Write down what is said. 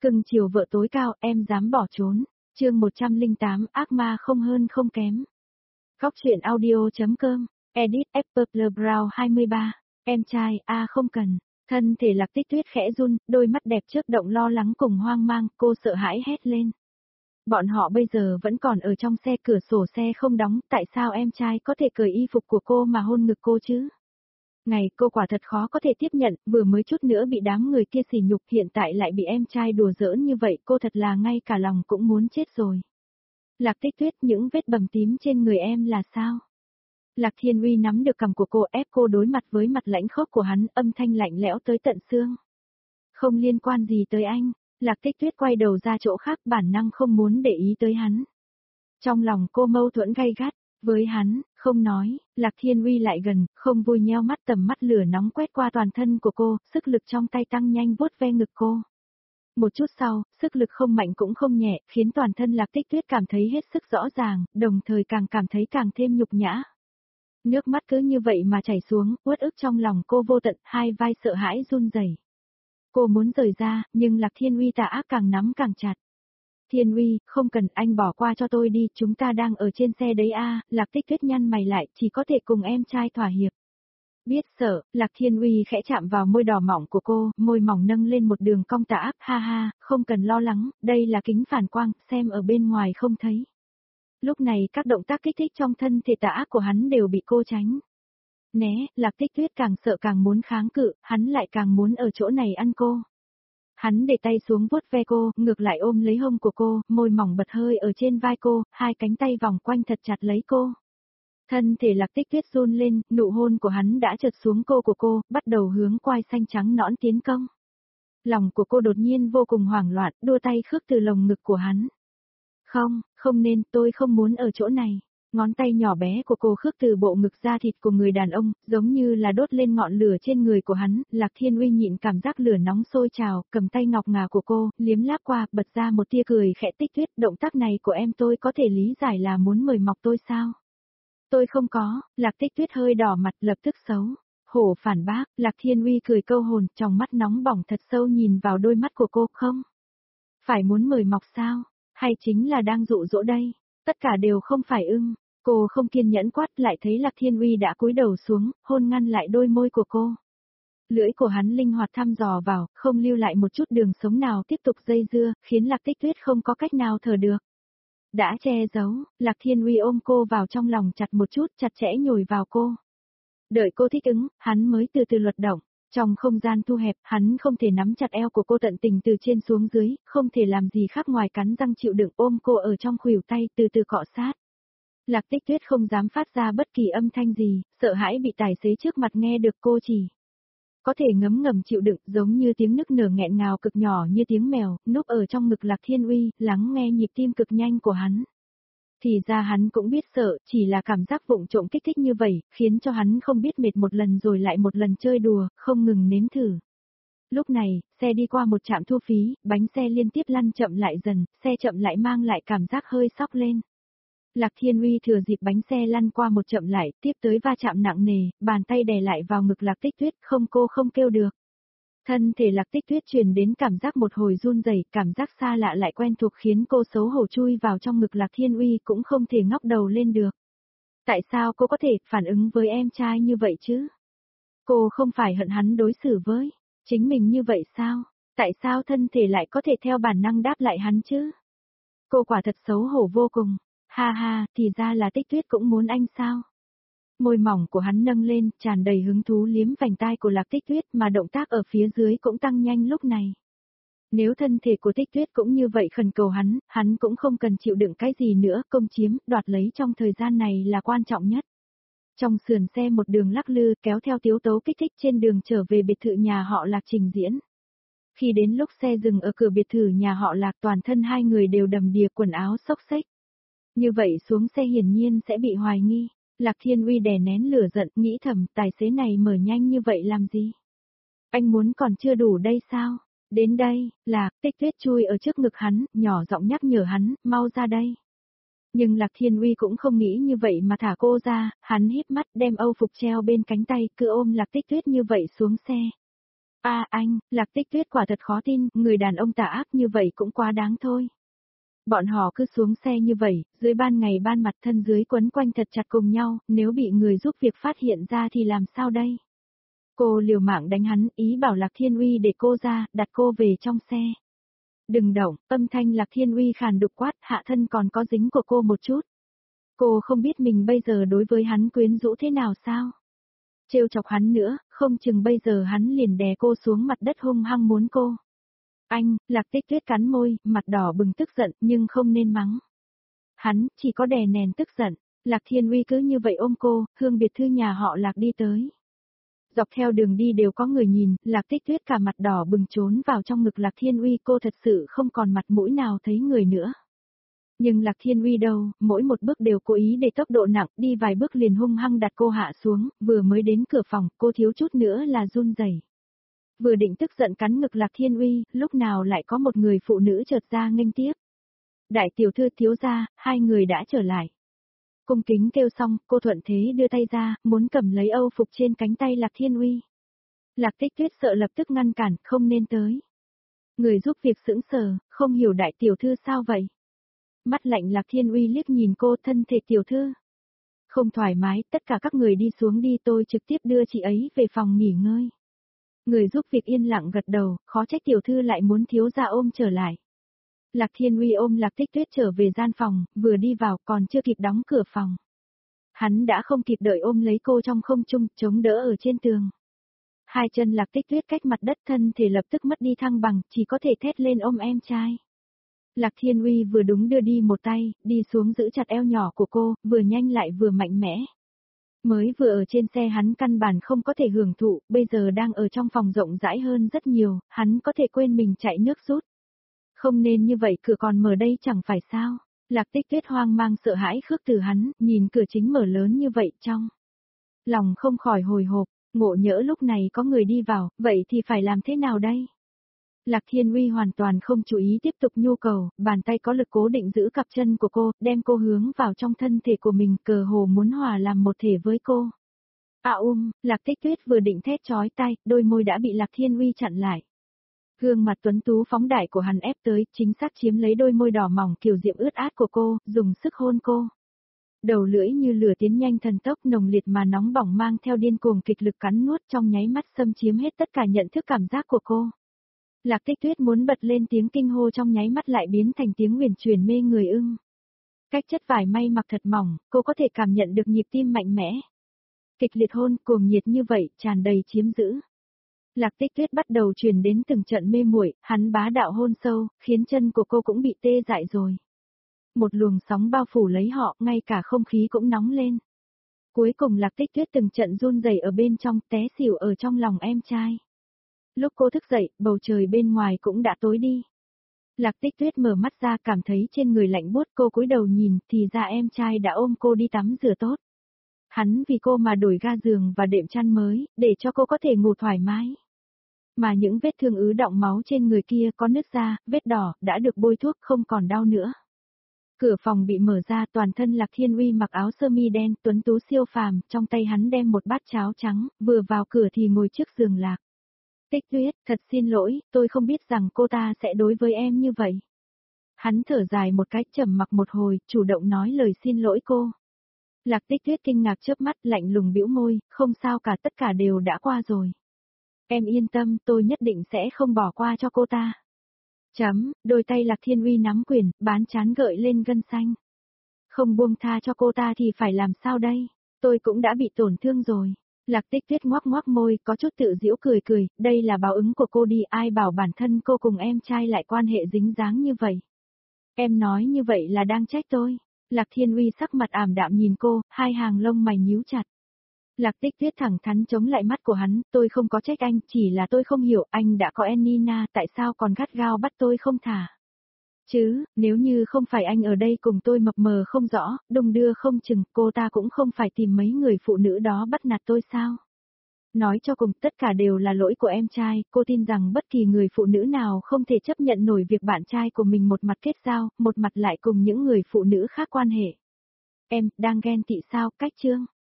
Cưng chiều vợ tối cao, em dám bỏ trốn. Chương 108, ác ma không hơn không kém. Góc truyện audio.com, edit Apple Brown 23, em trai, không cần. Thân thể Lạc Tích Tuyết khẽ run, đôi mắt đẹp chớp động lo lắng cùng hoang mang, cô sợ hãi hét lên. Bọn họ bây giờ vẫn còn ở trong xe, cửa sổ xe không đóng, tại sao em trai có thể cởi y phục của cô mà hôn ngực cô chứ? Ngày cô quả thật khó có thể tiếp nhận, vừa mới chút nữa bị đám người kia sỉ nhục, hiện tại lại bị em trai đùa giỡn như vậy, cô thật là ngay cả lòng cũng muốn chết rồi. Lạc Tích Tuyết, những vết bầm tím trên người em là sao? Lạc Thiên Uy nắm được cằm của cô, ép cô đối mặt với mặt lãnh khốc của hắn, âm thanh lạnh lẽo tới tận xương. Không liên quan gì tới anh. Lạc Tích Tuyết quay đầu ra chỗ khác, bản năng không muốn để ý tới hắn. Trong lòng cô mâu thuẫn gay gắt, với hắn, không nói. Lạc Thiên Uy lại gần, không vui nheo mắt, tầm mắt lửa nóng quét qua toàn thân của cô, sức lực trong tay tăng nhanh vuốt ve ngực cô. Một chút sau, sức lực không mạnh cũng không nhẹ, khiến toàn thân Lạc Tích Tuyết cảm thấy hết sức rõ ràng, đồng thời càng cảm thấy càng thêm nhục nhã. Nước mắt cứ như vậy mà chảy xuống, uất ức trong lòng cô vô tận, hai vai sợ hãi run rẩy. Cô muốn rời ra, nhưng Lạc Thiên Uy tà ác càng nắm càng chặt. Thiên Uy, không cần, anh bỏ qua cho tôi đi, chúng ta đang ở trên xe đấy a. Lạc Tích Tuyết nhăn mày lại, chỉ có thể cùng em trai thỏa hiệp. Biết sợ, Lạc Thiên Uy khẽ chạm vào môi đỏ mỏng của cô, môi mỏng nâng lên một đường cong tà ác, ha ha, không cần lo lắng, đây là kính phản quang, xem ở bên ngoài không thấy. Lúc này các động tác kích thích trong thân thể tà ác của hắn đều bị cô tránh. Né, Lạc Tích Tuyết càng sợ càng muốn kháng cự, hắn lại càng muốn ở chỗ này ăn cô. Hắn để tay xuống vuốt ve cô, ngược lại ôm lấy hông của cô, môi mỏng bật hơi ở trên vai cô, hai cánh tay vòng quanh thật chặt lấy cô. Thân thể Lạc Tích Tuyết run lên, nụ hôn của hắn đã trượt xuống cô của cô, bắt đầu hướng quai xanh trắng nõn tiến công. Lòng của cô đột nhiên vô cùng hoảng loạn, đua tay khước từ lồng ngực của hắn. Không, không nên, tôi không muốn ở chỗ này. Ngón tay nhỏ bé của cô khước từ bộ ngực da thịt của người đàn ông, giống như là đốt lên ngọn lửa trên người của hắn. Lạc Thiên Uy nhịn cảm giác lửa nóng sôi trào, cầm tay ngọc ngà của cô, liếm láp qua, bật ra một tia cười khẽ. Tích Tuyết, động tác này của em tôi có thể lý giải là muốn mời mọc tôi sao? Tôi không có. Lạc Tích Tuyết hơi đỏ mặt, lập tức xấu hổ phản bác. Lạc Thiên Uy cười câu hồn, trong mắt nóng bỏng thật sâu nhìn vào đôi mắt của cô. Không phải muốn mời mọc sao? Hay chính là đang dụ dỗ đây? Tất cả đều không phải ưng. Cô không kiên nhẫn quát, lại thấy Lạc Thiên Uy đã cúi đầu xuống, hôn ngăn lại đôi môi của cô. Lưỡi của hắn linh hoạt thăm dò vào, không lưu lại một chút đường sống nào, tiếp tục dây dưa, khiến Lạc Tích Tuyết không có cách nào thở được. Đã che giấu, Lạc Thiên Uy ôm cô vào trong lòng chặt một chút, chặt chẽ nhồi vào cô. Đợi cô thích ứng, hắn mới từ từ luật động. Trong không gian thu hẹp, hắn không thể nắm chặt eo của cô tận tình từ trên xuống dưới, không thể làm gì khác ngoài cắn răng chịu đựng, ôm cô ở trong khuỷu tay, từ từ cọ sát. Lạc Tích Tuyết không dám phát ra bất kỳ âm thanh gì, sợ hãi bị tài xế trước mặt nghe được, cô chỉ có thể ngấm ngầm chịu đựng, giống như tiếng nức nở nghẹn ngào cực nhỏ như tiếng mèo, núp ở trong ngực Lạc Thiên Uy, lắng nghe nhịp tim cực nhanh của hắn. Thì ra hắn cũng biết sợ, chỉ là cảm giác vụng trộm kích thích như vậy, khiến cho hắn không biết mệt một lần rồi lại một lần chơi đùa, không ngừng nếm thử. Lúc này, xe đi qua một trạm thu phí, bánh xe liên tiếp lăn chậm lại dần, xe chậm lại mang lại cảm giác hơi sóc lên. Lạc Thiên Uy thừa dịp bánh xe lăn qua một chậm lại, tiếp tới va chạm nặng nề, bàn tay đè lại vào ngực Lạc Tích Tuyết, không, cô không kêu được. Thân thể Lạc Tích Tuyết truyền đến cảm giác một hồi run rẩy, cảm giác xa lạ lại quen thuộc khiến cô xấu hổ chui vào trong ngực Lạc Thiên Uy, cũng không thể ngóc đầu lên được. Tại sao cô có thể phản ứng với em trai như vậy chứ? Cô không phải hận hắn đối xử với chính mình như vậy sao? Tại sao thân thể lại có thể theo bản năng đáp lại hắn chứ? Cô quả thật xấu hổ vô cùng. Ha ha, thì ra là Tích Tuyết cũng muốn anh sao? Môi mỏng của hắn nâng lên, tràn đầy hứng thú liếm vành tai của Lạc Tích Tuyết, mà động tác ở phía dưới cũng tăng nhanh lúc này. Nếu thân thể của Tích Tuyết cũng như vậy khẩn cầu hắn cũng không cần chịu đựng cái gì nữa, công chiếm, đoạt lấy trong thời gian này là quan trọng nhất. Trong sườn xe một đường lắc lư, kéo theo tiếu tấu kích thích trên đường trở về biệt thự nhà họ Lạc trình diễn. Khi đến lúc xe dừng ở cửa biệt thự nhà họ Lạc, toàn thân hai người đều đầm đìa, quần áo xốc xếch. Như vậy xuống xe hiển nhiên sẽ bị hoài nghi. Lạc Thiên Uy đè nén lửa giận, nghĩ thầm, tài xế này mở nhanh như vậy làm gì? Anh muốn còn chưa đủ đây sao? Đến đây, Lạc Tích Tuyết chui ở trước ngực hắn, nhỏ giọng nhắc nhở hắn, mau ra đây. Nhưng Lạc Thiên Uy cũng không nghĩ như vậy mà thả cô ra, hắn híp mắt đem âu phục treo bên cánh tay, cứ ôm Lạc Tích Tuyết như vậy xuống xe. Anh, Lạc Tích Tuyết quả thật khó tin, người đàn ông tà ác như vậy cũng quá đáng thôi. Bọn họ cứ xuống xe như vậy, dưới ban ngày ban mặt thân dưới quấn quanh thật chặt cùng nhau, nếu bị người giúp việc phát hiện ra thì làm sao đây? Cô liều mạng đánh hắn, ý bảo Lạc Thiên Uy để cô ra, đặt cô về trong xe. Đừng động, âm thanh Lạc Thiên Uy khàn đục quát, hạ thân còn có dính của cô một chút. Cô không biết mình bây giờ đối với hắn quyến rũ thế nào sao? Trêu chọc hắn nữa, không chừng bây giờ hắn liền đè cô xuống mặt đất hung hăng muốn cô. Anh, Lạc Tích Tuyết cắn môi, mặt đỏ bừng tức giận, nhưng không nên mắng. Hắn, chỉ có đè nén tức giận. Lạc Thiên Uy cứ như vậy ôm cô, Hương biệt thự nhà họ Lạc đi tới. Dọc theo đường đi đều có người nhìn, Lạc Tích Tuyết cả mặt đỏ bừng trốn vào trong ngực Lạc Thiên Uy, cô thật sự không còn mặt mũi nào thấy người nữa. Nhưng Lạc Thiên Uy đâu, mỗi một bước đều cố ý để tốc độ nặng, đi vài bước liền hung hăng đặt cô hạ xuống, vừa mới đến cửa phòng, cô thiếu chút nữa là run rẩy. Vừa định tức giận cắn ngực Lạc Thiên Uy, lúc nào lại có một người phụ nữ chợt ra nghênh tiếp. Đại tiểu thư thiếu gia, hai người đã trở lại. Cung kính kêu xong, cô thuận thế đưa tay ra, muốn cầm lấy âu phục trên cánh tay Lạc Thiên Uy. Lạc Tích Tuyết sợ lập tức ngăn cản, không nên tới. Người giúp việc sững sờ, không hiểu đại tiểu thư sao vậy. Mắt lạnh Lạc Thiên Uy liếc nhìn cô, thân thể tiểu thư. Không thoải mái, tất cả các người đi xuống đi, tôi trực tiếp đưa chị ấy về phòng nghỉ ngơi. Người giúp việc yên lặng gật đầu, khó trách tiểu thư lại muốn thiếu gia ôm trở lại. Lạc Thiên Uy ôm Lạc Tích Tuyết trở về gian phòng, vừa đi vào còn chưa kịp đóng cửa phòng. Hắn đã không kịp đợi ôm lấy cô trong không trung, chống đỡ ở trên tường. Hai chân Lạc Tích Tuyết cách mặt đất, thân thể lập tức mất đi thăng bằng, chỉ có thể thét lên ôm em trai. Lạc Thiên Uy vừa đúng đưa đi một tay, đi xuống giữ chặt eo nhỏ của cô, vừa nhanh lại vừa mạnh mẽ. Mới vừa ở trên xe hắn căn bản không có thể hưởng thụ, bây giờ đang ở trong phòng rộng rãi hơn rất nhiều, hắn có thể quên mình chạy nước rút. Không nên như vậy, cửa còn mở đây chẳng phải sao. Lạc Tích Tuyết hoang mang sợ hãi khước từ hắn, nhìn cửa chính mở lớn như vậy trong. Lòng không khỏi hồi hộp, ngộ nhỡ lúc này có người đi vào, vậy thì phải làm thế nào đây? Lạc Thiên Uy hoàn toàn không chú ý tiếp tục nhu cầu, bàn tay có lực cố định giữ cặp chân của cô, đem cô hướng vào trong thân thể của mình, cờ hồ muốn hòa làm một thể với cô. Lạc Tích Tuyết vừa định thét chói tai, đôi môi đã bị Lạc Thiên Uy chặn lại. Gương mặt tuấn tú phóng đại của hắn ép tới, chính xác chiếm lấy đôi môi đỏ mỏng kiều diễm ướt át của cô, dùng sức hôn cô. Đầu lưỡi như lửa tiến nhanh thần tốc, nồng liệt mà nóng bỏng, mang theo điên cuồng kịch lực cắn nuốt, trong nháy mắt xâm chiếm hết tất cả nhận thức cảm giác của cô. Lạc Tích Tuyết muốn bật lên tiếng kinh hô, trong nháy mắt lại biến thành tiếng huyền truyền mê người ưng. Cách chất vải may mặc thật mỏng, cô có thể cảm nhận được nhịp tim mạnh mẽ. Kịch liệt hôn, cuồng nhiệt như vậy, tràn đầy chiếm giữ. Lạc Tích Tuyết bắt đầu truyền đến từng trận mê muội, hắn bá đạo hôn sâu, khiến chân của cô cũng bị tê dại rồi. Một luồng sóng bao phủ lấy họ, ngay cả không khí cũng nóng lên. Cuối cùng Lạc Tích Tuyết từng trận run rẩy ở bên trong, té xỉu ở trong lòng em trai. Lúc cô thức dậy, bầu trời bên ngoài cũng đã tối đi. Lạc Tích Tuyết mở mắt ra, cảm thấy trên người lạnh buốt, cô cúi đầu nhìn, thì ra em trai đã ôm cô đi tắm rửa tốt. Hắn vì cô mà đổi ga giường và đệm chăn mới, để cho cô có thể ngủ thoải mái. Mà những vết thương ứ đọng máu trên người kia có nứt ra, vết đỏ, đã được bôi thuốc, không còn đau nữa. Cửa phòng bị mở ra, toàn thân Lạc Thiên Uy mặc áo sơ mi đen, tuấn tú siêu phàm, trong tay hắn đem một bát cháo trắng, vừa vào cửa thì ngồi trước giường Lạc. Tích Tuyết, thật xin lỗi, tôi không biết rằng cô ta sẽ đối với em như vậy. Hắn thở dài một cái, trầm mặc một hồi, chủ động nói lời xin lỗi cô. Lạc Tích Tuyết kinh ngạc chớp mắt, lạnh lùng bĩu môi, không sao cả, tất cả đều đã qua rồi. Em yên tâm, tôi nhất định sẽ không bỏ qua cho cô ta. Đôi tay Lạc Thiên Uy nắm quyền, bán trán gợi lên gân xanh. Không buông tha cho cô ta thì phải làm sao đây? Tôi cũng đã bị tổn thương rồi. Lạc Tích Tuyết ngoác ngoác môi, có chút tự giễu cười cười, đây là báo ứng của cô đi, ai bảo bản thân cô cùng em trai lại quan hệ dính dáng như vậy. Em nói như vậy là đang trách tôi. Lạc Thiên Uy sắc mặt ảm đạm nhìn cô, hai hàng lông mày nhíu chặt. Lạc Tích Tuyết thẳng thắn chống lại mắt của hắn, tôi không có trách anh, chỉ là tôi không hiểu anh đã có Enina, tại sao còn gắt gao bắt tôi không thả. Nếu như không phải anh ở đây cùng tôi mập mờ không rõ, đung đưa không chừng, cô ta cũng không phải tìm mấy người phụ nữ đó bắt nạt tôi sao. Nói cho cùng, tất cả đều là lỗi của em trai, cô tin rằng bất kỳ người phụ nữ nào không thể chấp nhận nổi việc bạn trai của mình một mặt kết giao, một mặt lại cùng những người phụ nữ khác quan hệ. Em, đang ghen tị sao, cách chương.